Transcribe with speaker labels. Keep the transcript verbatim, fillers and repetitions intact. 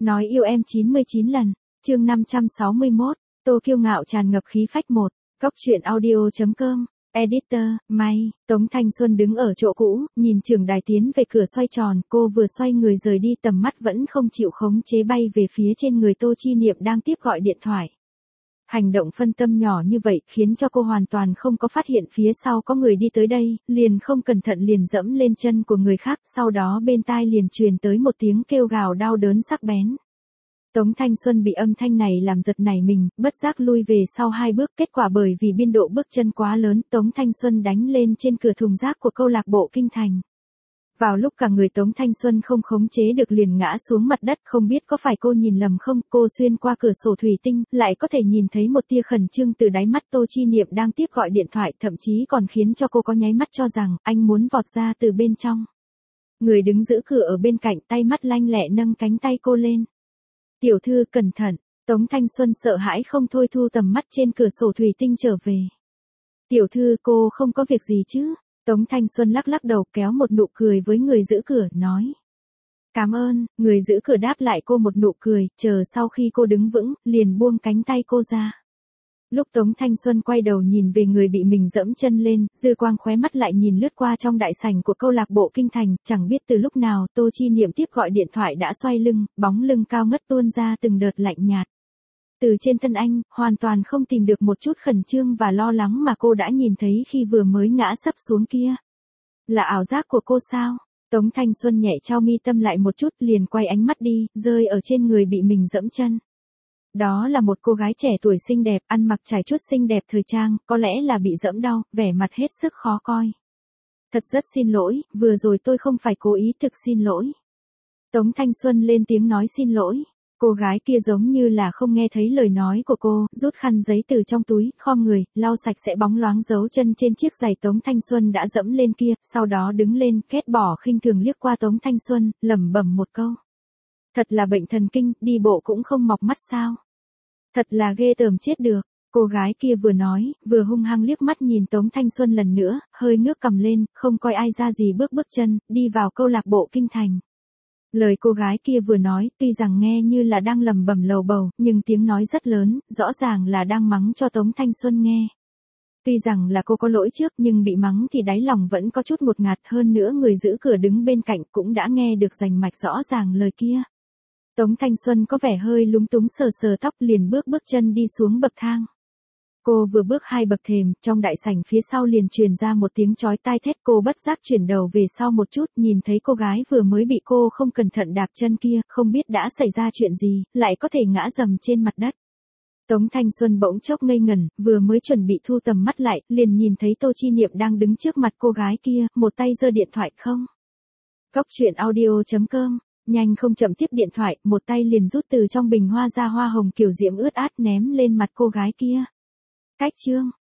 Speaker 1: Nói yêu em chín mươi chín lần, chương năm trăm sáu mươi mốt, Tô Kiêu Ngạo tràn ngập khí phách một, Cốc truyện audio chấm com, editor, May, Tống Thanh Xuân đứng ở chỗ cũ, nhìn trưởng đài tiến về cửa xoay tròn, cô vừa xoay người rời đi tầm mắt vẫn không chịu khống chế bay về phía trên người Tô Chi Niệm đang tiếp gọi điện thoại. Hành động phân tâm nhỏ như vậy khiến cho cô hoàn toàn không có phát hiện phía sau có người đi tới đây, liền không cẩn thận liền dẫm lên chân của người khác, sau đó bên tai liền truyền tới một tiếng kêu gào đau đớn sắc bén. Tống Thanh Xuân bị âm thanh này làm giật nảy mình, bất giác lui về sau hai bước, kết quả bởi vì biên độ bước chân quá lớn, Tống Thanh Xuân đánh lên trên cửa thùng rác của câu lạc bộ Kinh Thành. Vào lúc cả người Tống Thanh Xuân không khống chế được liền ngã xuống mặt đất, không biết có phải cô nhìn lầm không, cô xuyên qua cửa sổ thủy tinh, lại có thể nhìn thấy một tia khẩn trương từ đáy mắt Tô Chi Niệm đang tiếp gọi điện thoại, thậm chí còn khiến cho cô có nháy mắt cho rằng, anh muốn vọt ra từ bên trong. Người đứng giữ cửa ở bên cạnh tay mắt lanh lẹ nâng cánh tay cô lên. Tiểu thư cẩn thận, Tống Thanh Xuân sợ hãi không thôi thu tầm mắt trên cửa sổ thủy tinh trở về. Tiểu thư cô không có việc gì chứ? Tống Thanh Xuân lắc lắc đầu kéo một nụ cười với người giữ cửa, nói. Cảm ơn, người giữ cửa đáp lại cô một nụ cười, chờ sau khi cô đứng vững, liền buông cánh tay cô ra. Lúc Tống Thanh Xuân quay đầu nhìn về người bị mình dẫm chân lên, dư quang khóe mắt lại nhìn lướt qua trong đại sảnh của câu lạc bộ Kinh Thành, chẳng biết từ lúc nào Tô Chi Niệm tiếp gọi điện thoại đã xoay lưng, bóng lưng cao ngất tuôn ra từng đợt lạnh nhạt. Từ trên thân anh, hoàn toàn không tìm được một chút khẩn trương và lo lắng mà cô đã nhìn thấy khi vừa mới ngã sấp xuống kia. Là ảo giác của cô sao? Tống Thanh Xuân nhẹ trao mi tâm lại một chút liền quay ánh mắt đi, rơi ở trên người bị mình dẫm chân. Đó là một cô gái trẻ tuổi xinh đẹp, ăn mặc trải chuốt xinh đẹp thời trang, có lẽ là bị dẫm đau, vẻ mặt hết sức khó coi. Thật rất xin lỗi, vừa rồi tôi không phải cố ý, thực xin lỗi. Tống Thanh Xuân lên tiếng nói xin lỗi. Cô gái kia giống như là không nghe thấy lời nói của cô, rút khăn giấy từ trong túi, khom người, lau sạch sẽ bóng loáng dấu chân trên chiếc giày Tống Thanh Xuân đã dẫm lên kia, sau đó đứng lên, ghét bỏ khinh thường liếc qua Tống Thanh Xuân, lẩm bẩm một câu. Thật là bệnh thần kinh, đi bộ cũng không mọc mắt sao. Thật là ghê tởm chết được. Cô gái kia vừa nói, vừa hung hăng liếc mắt nhìn Tống Thanh Xuân lần nữa, hơi ngước cầm lên, không coi ai ra gì bước bước chân, đi vào câu lạc bộ Kinh Thành. Lời cô gái kia vừa nói, tuy rằng nghe như là đang lẩm bẩm lầu bầu, nhưng tiếng nói rất lớn, rõ ràng là đang mắng cho Tống Thanh Xuân nghe. Tuy rằng là cô có lỗi trước nhưng bị mắng thì đáy lòng vẫn có chút ngột ngạt, hơn nữa người giữ cửa đứng bên cạnh cũng đã nghe được rành mạch rõ ràng lời kia. Tống Thanh Xuân có vẻ hơi lúng túng sờ sờ tóc liền bước bước chân đi xuống bậc thang. Cô vừa bước hai bậc thềm, trong đại sảnh phía sau liền truyền ra một tiếng chói tai thét, cô bất giác chuyển đầu về sau một chút, nhìn thấy cô gái vừa mới bị cô không cẩn thận đạp chân kia, không biết đã xảy ra chuyện gì, lại có thể ngã rầm trên mặt đất. Tống Thanh Xuân bỗng chốc ngây ngẩn, vừa mới chuẩn bị thu tầm mắt lại, liền nhìn thấy Tô Chi Niệm đang đứng trước mặt cô gái kia, một tay giơ điện thoại không. Cốc truyện audio chấm com, nhanh không chậm tiếp điện thoại, một tay liền rút từ trong bình hoa ra hoa hồng kiểu diễm ướt át ném lên mặt cô gái kia. Cách chương,